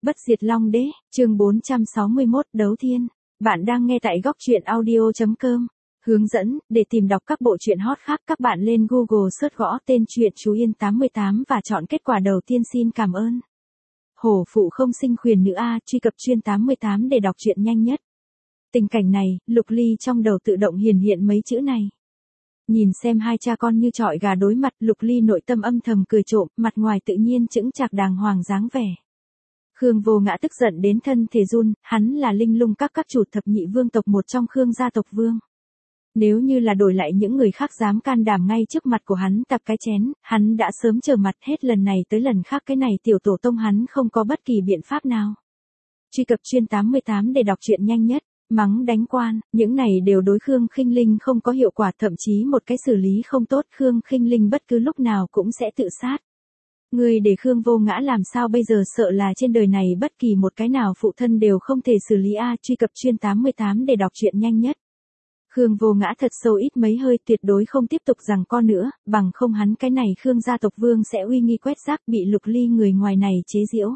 Bất diệt Long Đế, chương 461, Đấu Thiên. Bạn đang nghe tại góc truyện audio.com. Hướng dẫn, để tìm đọc các bộ truyện hot khác các bạn lên Google search gõ tên truyện Chú Yên 88 và chọn kết quả đầu tiên. Xin cảm ơn. Hổ phụ không sinh khuyển nữ A, truy cập truyện 88 để đọc truyện nhanh nhất. Tình cảnh này, Lục Ly trong đầu tự động hiển hiện mấy chữ này. Nhìn xem hai cha con như trọi gà đối mặt, Lục Ly nội tâm âm thầm cười trộm, mặt ngoài tự nhiên chững chạc đàng hoàng dáng vẻ. Khương Vô Ngã tức giận đến thân thể run, hắn là Linh Lung các chủ thập nhị vương tộc một trong Khương gia tộc vương. Nếu như là đổi lại những người khác dám can đảm ngay trước mặt của hắn tặc cái chén, hắn đã sớm trở mặt hết lần này tới lần khác cái này tiểu tổ tông hắn không có bất kỳ biện pháp nào. Truy cập truyện 88 để đọc truyện nhanh nhất. Mắng đánh quan, những này đều đối Khương Khinh Linh không có hiệu quả, thậm chí một cái xử lý không tốt Khương Khinh Linh bất cứ lúc nào cũng sẽ tự sát. Người để Khương Vô Ngã làm sao bây giờ, sợ là trên đời này bất kỳ một cái nào phụ thân đều không thể xử lý a. Truy cập truyện 88 để đọc truyện nhanh nhất. Khương Vô Ngã thật sâu ít mấy hơi, tuyệt đối không tiếp tục giằng co nữa, bằng không hắn cái này Khương gia tộc vương sẽ uy nghi quét rác, bị Lục Ly người ngoài này chế giễu.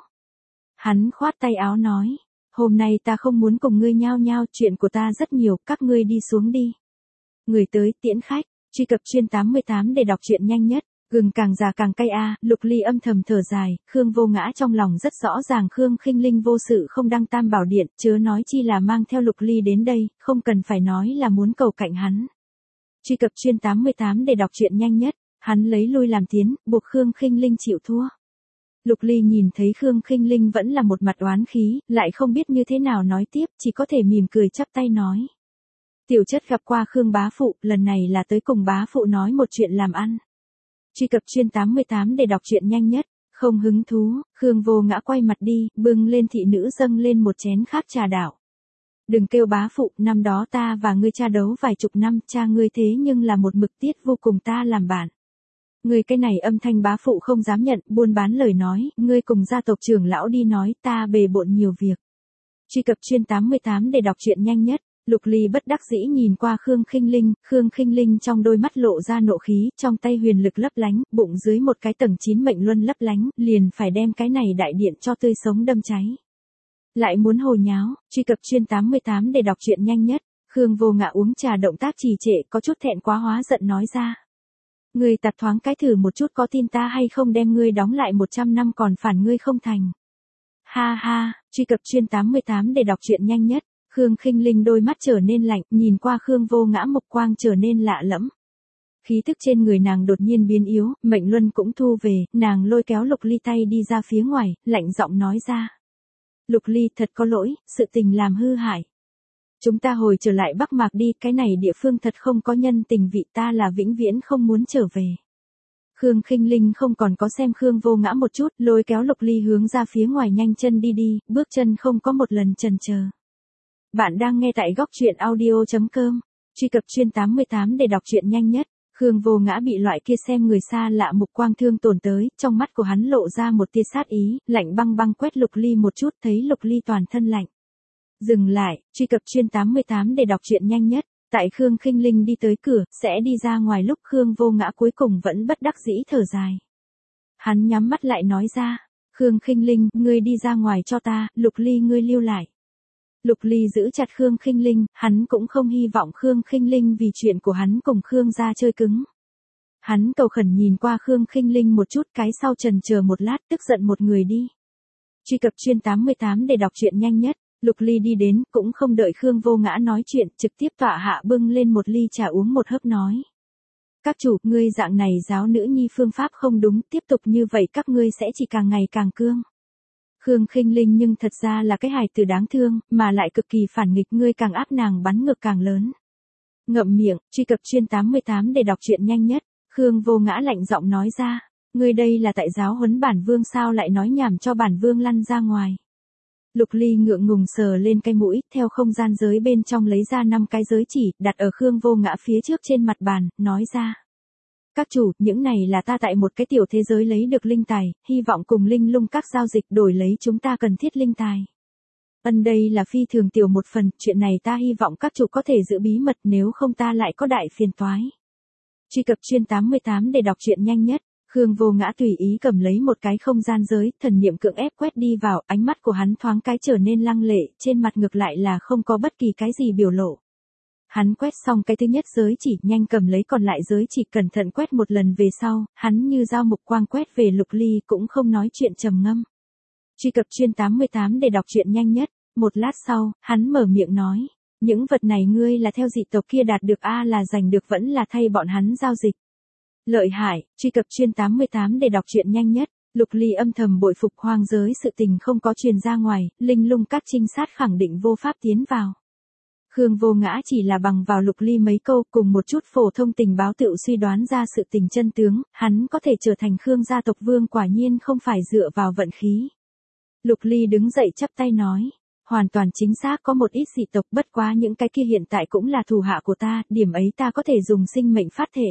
Hắn khoát tay áo nói. Hôm nay ta không muốn cùng ngươi nhao nhao, chuyện của ta rất nhiều, các ngươi đi xuống đi. Người tới tiễn khách, truy cập truyện 88 để đọc truyện nhanh nhất. Gừng càng già càng cay a. Lục Ly âm thầm thở dài, Khương Vô Ngã trong lòng rất rõ ràng Khương Khinh Linh vô sự không đăng tam bảo điện, chớ nói chi là mang theo Lục Ly đến đây, không cần phải nói là muốn cầu cạnh hắn. Truy cập truyện 88 để đọc truyện nhanh nhất. Hắn lấy lui làm tiến, buộc Khương Khinh Linh chịu thua. Lục Ly nhìn thấy Khương Khinh Linh vẫn là một mặt oán khí, lại không biết như thế nào nói tiếp, chỉ có thể mỉm cười chắp tay nói. Tiểu chất gặp qua Khương bá phụ, lần này là tới cùng bá phụ nói một chuyện làm ăn. Truy cập truyện 88 để đọc truyện nhanh nhất. Không hứng thú, Khương Vô Ngã quay mặt đi, bưng lên thị nữ dâng lên một chén khác trà đảo. Đừng kêu bá phụ, năm đó ta và ngươi cha đấu vài chục năm, cha ngươi thế nhưng là một mực tiết vô cùng ta làm bạn. Ngươi cái này âm thanh bá phụ không dám nhận, buôn bán lời nói, ngươi cùng gia tộc trưởng lão đi nói, ta bề bộn nhiều việc. Truy cập truyện 88 để đọc truyện nhanh nhất. Lục Ly bất đắc dĩ nhìn qua Khương Khinh Linh trong đôi mắt lộ ra nộ khí, trong tay huyền lực lấp lánh, bụng dưới một cái tầng 9 mệnh luân lấp lánh, liền phải đem cái này đại điện cho tươi sống đâm cháy. Lại muốn hồ nháo, truy cập truyện 88 để đọc truyện nhanh nhất. Khương Vô Ngã uống trà động tác trì trệ, có chút thẹn quá hóa giận nói ra. Ngươi tạt thoáng cái thử một chút, có tin ta hay không đem ngươi đóng lại 100 năm còn phản ngươi không thành. Ha ha, truy cập truyện 88 để đọc truyện nhanh nhất. Khương Khinh Linh đôi mắt trở nên lạnh, nhìn qua Khương Vô Ngã mục quang trở nên lạ lẫm. Khí tức trên người nàng đột nhiên biến yếu, mệnh luân cũng thu về, nàng lôi kéo Lục Ly tay đi ra phía ngoài, lạnh giọng nói ra. Lục Ly, thật có lỗi, sự tình làm hư hại. Chúng ta hồi trở lại Bắc Mạc đi, cái này địa phương thật không có nhân tình vị, ta là vĩnh viễn không muốn trở về. Khương Khinh Linh không còn có xem Khương Vô Ngã một chút, lôi kéo Lục Ly hướng ra phía ngoài nhanh chân đi, bước chân không có một lần chần chờ. Bạn đang nghe tại góc truyện audio.com. Truy cập truyện 88 để đọc truyện nhanh nhất. Khương Vô Ngã bị loại kia xem người xa lạ mục quang thương tổn tới, trong mắt của hắn lộ ra một tia sát ý, lạnh băng băng quét Lục Ly một chút, thấy Lục Ly toàn thân lạnh. Dừng lại, truy cập truyện 88 để đọc truyện nhanh nhất. Tại Khương Khinh Linh đi tới cửa, sẽ đi ra ngoài lúc Khương Vô Ngã cuối cùng vẫn bất đắc dĩ thở dài. Hắn nhắm mắt lại nói ra. Khương Khinh Linh, ngươi đi ra ngoài cho ta, Lục Ly ngươi lưu lại. Lục Ly giữ chặt Khương Khinh Linh, hắn cũng không hy vọng Khương Khinh Linh vì chuyện của hắn cùng Khương gia chơi cứng. Hắn cầu khẩn nhìn qua Khương Khinh Linh một chút, cái sau trần chờ một lát, tức giận một người đi. Truy cập truyện 88 để đọc truyện nhanh nhất. Lục Ly đi đến, cũng không đợi Khương Vô Ngã nói chuyện, trực tiếp tọa hạ bưng lên một ly trà uống một hớp nói. Các chủ, ngươi dạng này giáo nữ nhi phương pháp không đúng, tiếp tục như vậy các ngươi sẽ chỉ càng ngày càng cương. Khương Khinh Linh nhưng thật ra là cái hài tử đáng thương, mà lại cực kỳ phản nghịch, ngươi càng áp nàng bắn ngược càng lớn. Ngậm miệng, truy cập truyện 88 để đọc truyện nhanh nhất. Khương Vô Ngã lạnh giọng nói ra, ngươi đây là tại giáo huấn bản vương sao, lại nói nhảm cho bản vương lăn ra ngoài. Lục Ly ngượng ngùng sờ lên cái mũi, theo không gian giới bên trong lấy ra 5 cái giới chỉ, đặt ở Khương Vô Ngã phía trước trên mặt bàn, nói ra. Các chủ, những này là ta tại một cái tiểu thế giới lấy được linh tài, hy vọng cùng Linh Lung các giao dịch đổi lấy chúng ta cần thiết linh tài. Đây là phi thường tiểu một phần, chuyện này ta hy vọng các chủ có thể giữ bí mật, nếu không ta lại có đại phiền toái. Truy cập truyện 88 để đọc truyện nhanh nhất. Khương Vô Ngã tùy ý cầm lấy một cái không gian giới, thần niệm cưỡng ép quét đi vào, ánh mắt của hắn thoáng cái trở nên lăng lệ, trên mặt ngược lại là không có bất kỳ cái gì biểu lộ. Hắn quét xong cái thứ nhất giới chỉ, nhanh cầm lấy còn lại giới chỉ, cẩn thận quét một lần về sau, hắn như dao mục quang quét về Lục Ly, cũng không nói chuyện, trầm ngâm. Truy cập chuyên 88 để đọc truyện nhanh nhất. Một lát sau, hắn mở miệng nói, những vật này ngươi là theo dị tộc kia đạt được là giành được vẫn là thay bọn hắn giao dịch. Lợi hại. Truy cập chuyên 88 để đọc truyện nhanh nhất. Lục Ly âm thầm bội phục, hoang giới sự tình không có truyền ra ngoài, linh lung các trinh sát khẳng định vô pháp tiến vào. Khương Vô Ngã chỉ là bằng vào Lục Ly mấy câu cùng một chút phổ thông tình báo tự suy đoán ra sự tình chân tướng, hắn có thể trở thành Khương gia tộc vương quả nhiên không phải dựa vào vận khí. Lục Ly đứng dậy chắp tay nói, hoàn toàn chính xác, có một ít dị tộc, bất quá những cái kia hiện tại cũng là thủ hạ của ta, điểm ấy ta có thể dùng sinh mệnh phát thể.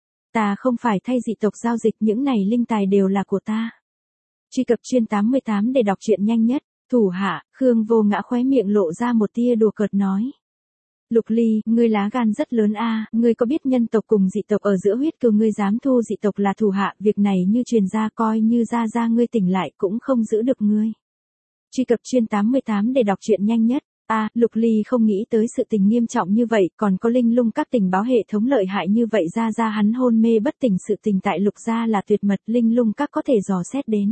Ta không phải thay dị tộc giao dịch, những này linh tài đều là của ta. Truy cập chuyên 88 để đọc truyện nhanh nhất. Thủ hạ. Khương Vô Ngã khóe miệng lộ ra một tia đùa cợt nói. Lục Ly, ngươi lá gan rất lớn ngươi có biết nhân tộc cùng dị tộc ở giữa huyết cừu, ngươi dám thu dị tộc là thủ hạ, việc này như truyền ra, coi như ra ngươi tỉnh lại cũng không giữ được ngươi. Truy cập chuyên 88 để đọc truyện nhanh nhất. Lục Ly không nghĩ tới sự tình nghiêm trọng như vậy, còn có linh lung các tình báo hệ thống lợi hại như vậy, ra hắn hôn mê bất tỉnh, sự tình tại Lục gia là tuyệt mật, linh lung các có thể dò xét đến.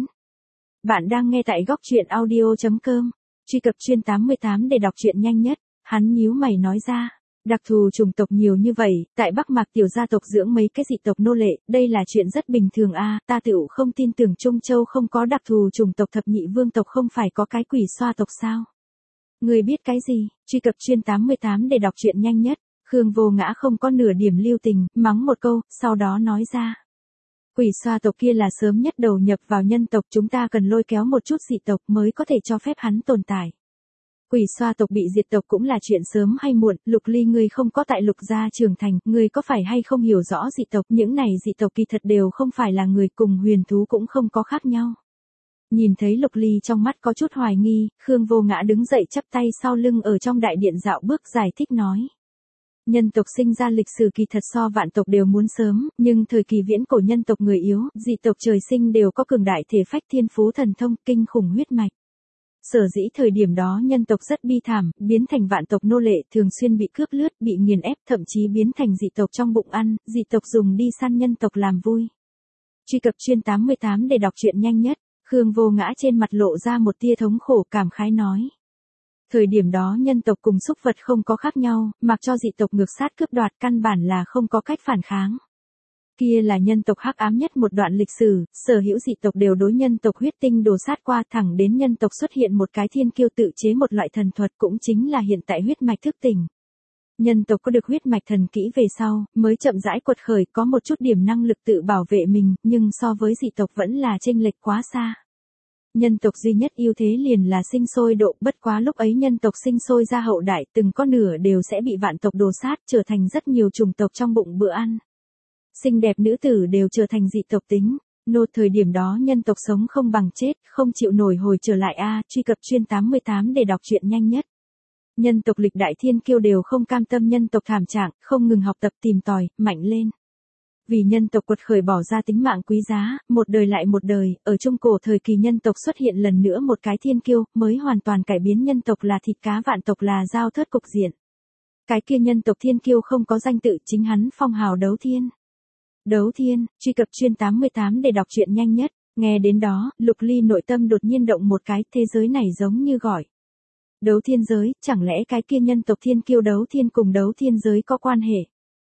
Bạn đang nghe tại góc truyện audio.com. Truy cập chuyên 88 để đọc truyện nhanh nhất. Hắn nhíu mày nói ra, đặc thù chủng tộc nhiều như vậy, tại Bắc Mạc tiểu gia tộc dưỡng mấy cái dị tộc nô lệ, đây là chuyện rất bình thường ta tựu không tin tưởng Trung Châu không có đặc thù chủng tộc, thập nhị vương tộc không phải có cái quỷ xoa tộc sao? Người biết cái gì? Truy cập chuyên 88 để đọc truyện nhanh nhất. Khương Vô Ngã không có nửa điểm lưu tình, mắng một câu, sau đó nói ra. Quỷ xoa tộc kia là sớm nhất đầu nhập vào nhân tộc, chúng ta cần lôi kéo một chút dị tộc mới có thể cho phép hắn tồn tại. Quỷ xoa tộc bị diệt tộc cũng là chuyện sớm hay muộn, Lục Ly ngươi không có tại Lục gia trưởng thành, ngươi có phải hay không hiểu rõ dị tộc, những này dị tộc kỳ thật đều không phải là người, cùng huyền thú cũng không có khác nhau. Nhìn thấy Lục Ly trong mắt có chút hoài nghi, Khương Vô Ngã đứng dậy chắp tay sau lưng ở trong đại điện dạo bước giải thích nói. Nhân tộc sinh ra lịch sử kỳ thật so vạn tộc đều muốn sớm, nhưng thời kỳ viễn cổ nhân tộc người yếu, dị tộc trời sinh đều có cường đại thể phách, thiên phú thần thông, kinh khủng huyết mạch. Sở dĩ thời điểm đó nhân tộc rất bi thảm, biến thành vạn tộc nô lệ, thường xuyên bị cướp lướt, bị nghiền ép, thậm chí biến thành dị tộc trong bụng ăn, dị tộc dùng đi săn nhân tộc làm vui. Truy cập chuyên 88 để đọc truyện nhanh nhất. Khương Vô Ngã trên mặt lộ ra một tia thống khổ, cảm khái nói. Thời điểm đó nhân tộc cùng súc vật không có khác nhau, mặc cho dị tộc ngược sát cướp đoạt, căn bản là không có cách phản kháng. Kia là nhân tộc hắc ám nhất một đoạn lịch sử, sở hữu dị tộc đều đối nhân tộc huyết tinh đổ sát qua, thẳng đến nhân tộc xuất hiện một cái thiên kiêu tự chế một loại thần thuật, cũng chính là hiện tại huyết mạch thức tỉnh. Nhân tộc có được huyết mạch thần kỹ về sau, mới chậm rãi quật khởi, có một chút điểm năng lực tự bảo vệ mình, nhưng so với dị tộc vẫn là chênh lệch quá xa. Nhân tộc duy nhất ưu thế liền là sinh sôi độ, bất quá lúc ấy nhân tộc sinh sôi ra hậu đại, từng có nửa đều sẽ bị vạn tộc đồ sát, trở thành rất nhiều chủng tộc trong bụng bữa ăn. Xinh đẹp nữ tử đều trở thành dị tộc tính. Thời điểm đó nhân tộc sống không bằng chết, không chịu nổi hồi trở lại truy cập chuyên 88 để đọc truyện nhanh nhất. Nhân tộc lịch đại thiên kiêu đều không cam tâm nhân tộc thảm trạng, không ngừng học tập tìm tòi, mạnh lên. Vì nhân tộc quật khởi bỏ ra tính mạng quý giá, một đời lại một đời, ở trung cổ thời kỳ nhân tộc xuất hiện lần nữa một cái thiên kiêu, mới hoàn toàn cải biến nhân tộc là thịt cá, vạn tộc là giao thớt cục diện. Cái kia nhân tộc thiên kiêu không có danh tự, chính hắn phong hào đấu thiên. Đấu thiên. Truy cập chuyên 88 để đọc truyện nhanh nhất. Nghe đến đó, Lục Ly nội tâm đột nhiên động một cái, thế giới này giống như gọi. Đấu thiên giới, chẳng lẽ cái kia nhân tộc thiên kiêu đấu thiên cùng đấu thiên giới có quan hệ?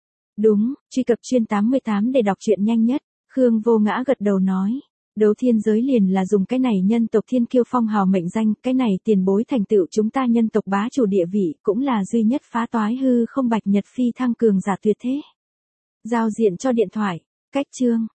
Đúng. Truy cập chuyên 88 để đọc truyện nhanh nhất. Khương Vô Ngã gật đầu nói. Đấu thiên giới liền là dùng cái này nhân tộc thiên kiêu phong hào mệnh danh, cái này tiền bối thành tựu chúng ta nhân tộc bá chủ địa vị, cũng là duy nhất phá toái hư không bạch nhật phi thăng cường giả tuyệt thế. Giao diện cho điện thoại. Cách chương.